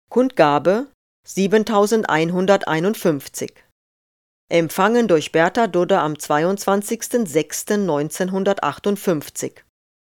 Kundgabe 7151. Empfangen durch Bertha Dudde am 22.06.1958.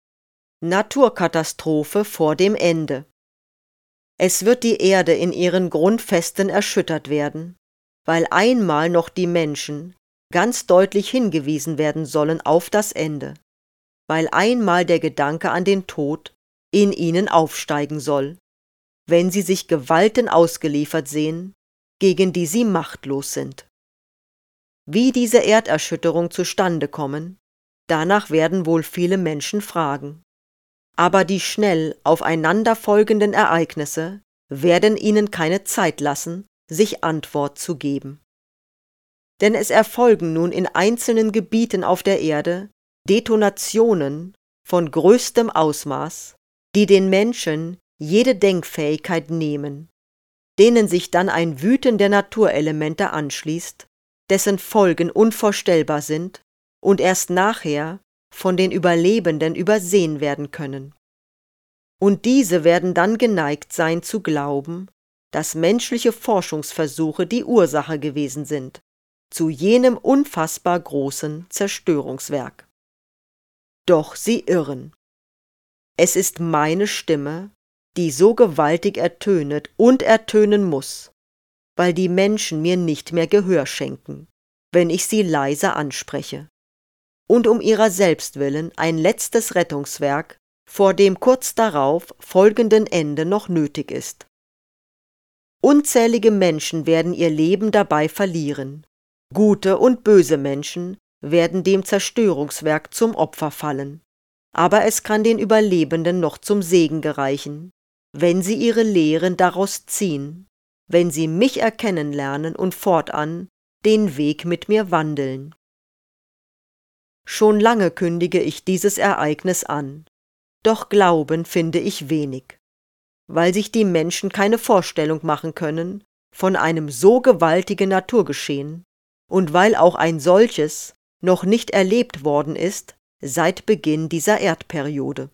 Naturkatastrophe vor dem Ende. Es wird die Erde in ihren Grundfesten erschüttert werden, weil einmal noch die Menschen ganz deutlich hingewiesen werden sollen auf das Ende, weil einmal der Gedanke an den Tod in ihnen aufsteigen soll, wenn sie sich Gewalten ausgeliefert sehen, gegen die sie machtlos sind. Wie diese Erderschütterung zustande kommen, danach werden wohl viele Menschen fragen. Aber die schnell aufeinanderfolgenden Ereignisse werden ihnen keine Zeit lassen, sich Antwort zu geben. Denn es erfolgen nun in einzelnen Gebieten auf der Erde Detonationen von größtem Ausmaß, die den Menschen jede Denkfähigkeit nehmen, denen sich dann ein Wüten der Naturelemente anschließt, dessen Folgen unvorstellbar sind und erst nachher von den Überlebenden übersehen werden können. Und diese werden dann geneigt sein zu glauben, dass menschliche Forschungsversuche die Ursache gewesen sind zu jenem unfassbar großen Zerstörungswerk. Doch sie irren. Es ist meine Stimme, die so gewaltig ertönet und ertönen muss, weil die Menschen mir nicht mehr Gehör schenken, wenn ich sie leise anspreche, und um ihrer selbst willen ein letztes Rettungswerk vor dem kurz darauf folgenden Ende noch nötig ist. Unzählige Menschen werden ihr Leben dabei verlieren, gute und böse Menschen werden dem Zerstörungswerk zum Opfer fallen, aber es kann den Überlebenden noch zum Segen gereichen, wenn sie ihre Lehren daraus ziehen, wenn sie mich erkennen lernen und fortan den Weg mit mir wandeln. Schon lange kündige ich dieses Ereignis an, doch Glauben finde ich wenig, weil sich die Menschen keine Vorstellung machen können von einem so gewaltigen Naturgeschehen und weil auch ein solches noch nicht erlebt worden ist seit Beginn dieser Erdperiode.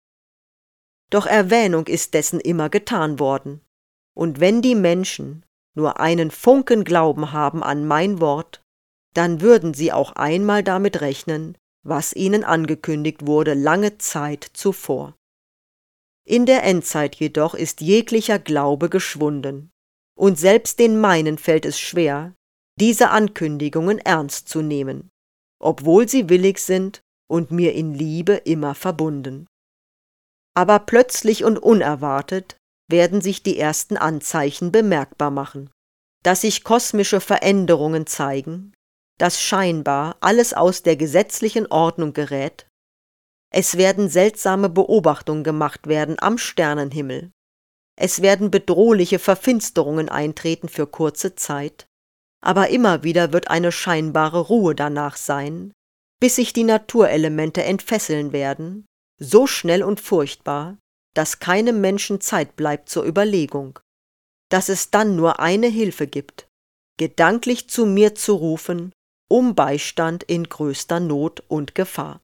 Doch Erwähnung ist dessen immer getan worden, und wenn die Menschen nur einen Funken Glauben haben an mein Wort, dann würden sie auch einmal damit rechnen, was ihnen angekündigt wurde lange Zeit zuvor. In der Endzeit jedoch ist jeglicher Glaube geschwunden, und selbst den meinen fällt es schwer, diese Ankündigungen ernst zu nehmen, obwohl sie willig sind und mir in Liebe immer verbunden. Aber plötzlich und unerwartet werden sich die ersten Anzeichen bemerkbar machen, dass sich kosmische Veränderungen zeigen, dass scheinbar alles aus der gesetzlichen Ordnung gerät. Es werden seltsame Beobachtungen gemacht werden am Sternenhimmel. Es werden bedrohliche Verfinsterungen eintreten für kurze Zeit, aber immer wieder wird eine scheinbare Ruhe danach sein, bis sich die Naturelemente entfesseln werden, so schnell und furchtbar, dass keinem Menschen Zeit bleibt zur Überlegung, dass es dann nur eine Hilfe gibt, gedanklich zu mir zu rufen, um Beistand in größter Not und Gefahr.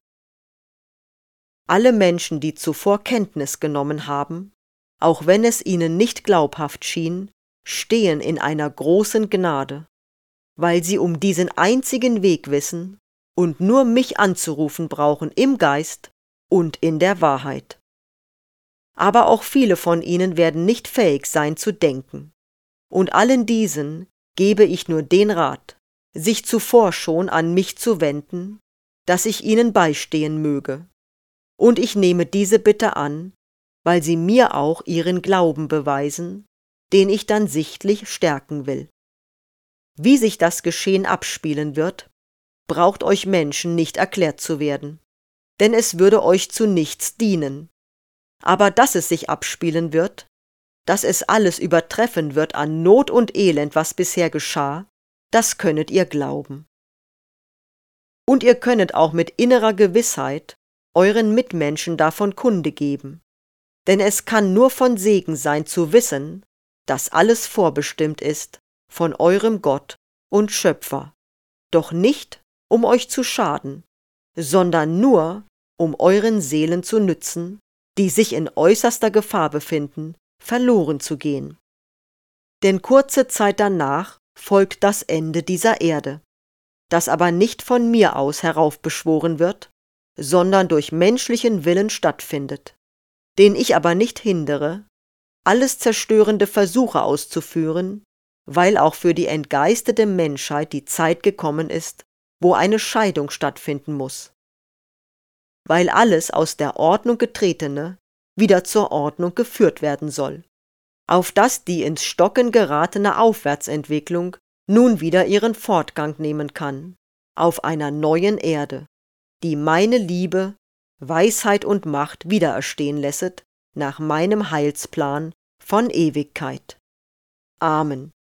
Alle Menschen, die zuvor Kenntnis genommen haben, auch wenn es ihnen nicht glaubhaft schien, stehen in einer großen Gnade, weil sie um diesen einzigen Weg wissen und nur mich anzurufen brauchen im Geist und in der Wahrheit. Aber auch viele von ihnen werden nicht fähig sein zu denken, und allen diesen gebe ich nur den Rat, sich zuvor schon an mich zu wenden, dass ich ihnen beistehen möge. Und ich nehme diese Bitte an, weil sie mir auch ihren Glauben beweisen, den ich dann sichtlich stärken will. Wie sich das Geschehen abspielen wird, braucht euch Menschen nicht erklärt zu werden, denn es würde euch zu nichts dienen. Aber dass es sich abspielen wird, dass es alles übertreffen wird an Not und Elend, was bisher geschah, das könnet ihr glauben. Und ihr könnet auch mit innerer Gewissheit euren Mitmenschen davon Kunde geben, denn es kann nur von Segen sein zu wissen, dass alles vorbestimmt ist von eurem Gott und Schöpfer, doch nicht, um euch zu schaden, sondern nur, um euren Seelen zu nützen, die sich in äußerster Gefahr befinden, verloren zu gehen. Denn kurze Zeit danach folgt das Ende dieser Erde, das aber nicht von mir aus heraufbeschworen wird, sondern durch menschlichen Willen stattfindet, den ich aber nicht hindere, alles zerstörende Versuche auszuführen, weil auch für die entgeistete Menschheit die Zeit gekommen ist, wo eine Scheidung stattfinden muss, weil alles aus der Ordnung getretene wieder zur Ordnung geführt werden soll, auf dass die ins Stocken geratene Aufwärtsentwicklung nun wieder ihren Fortgang nehmen kann, auf einer neuen Erde, die meine Liebe, Weisheit und Macht wiedererstehen lässet, nach meinem Heilsplan von Ewigkeit. Amen.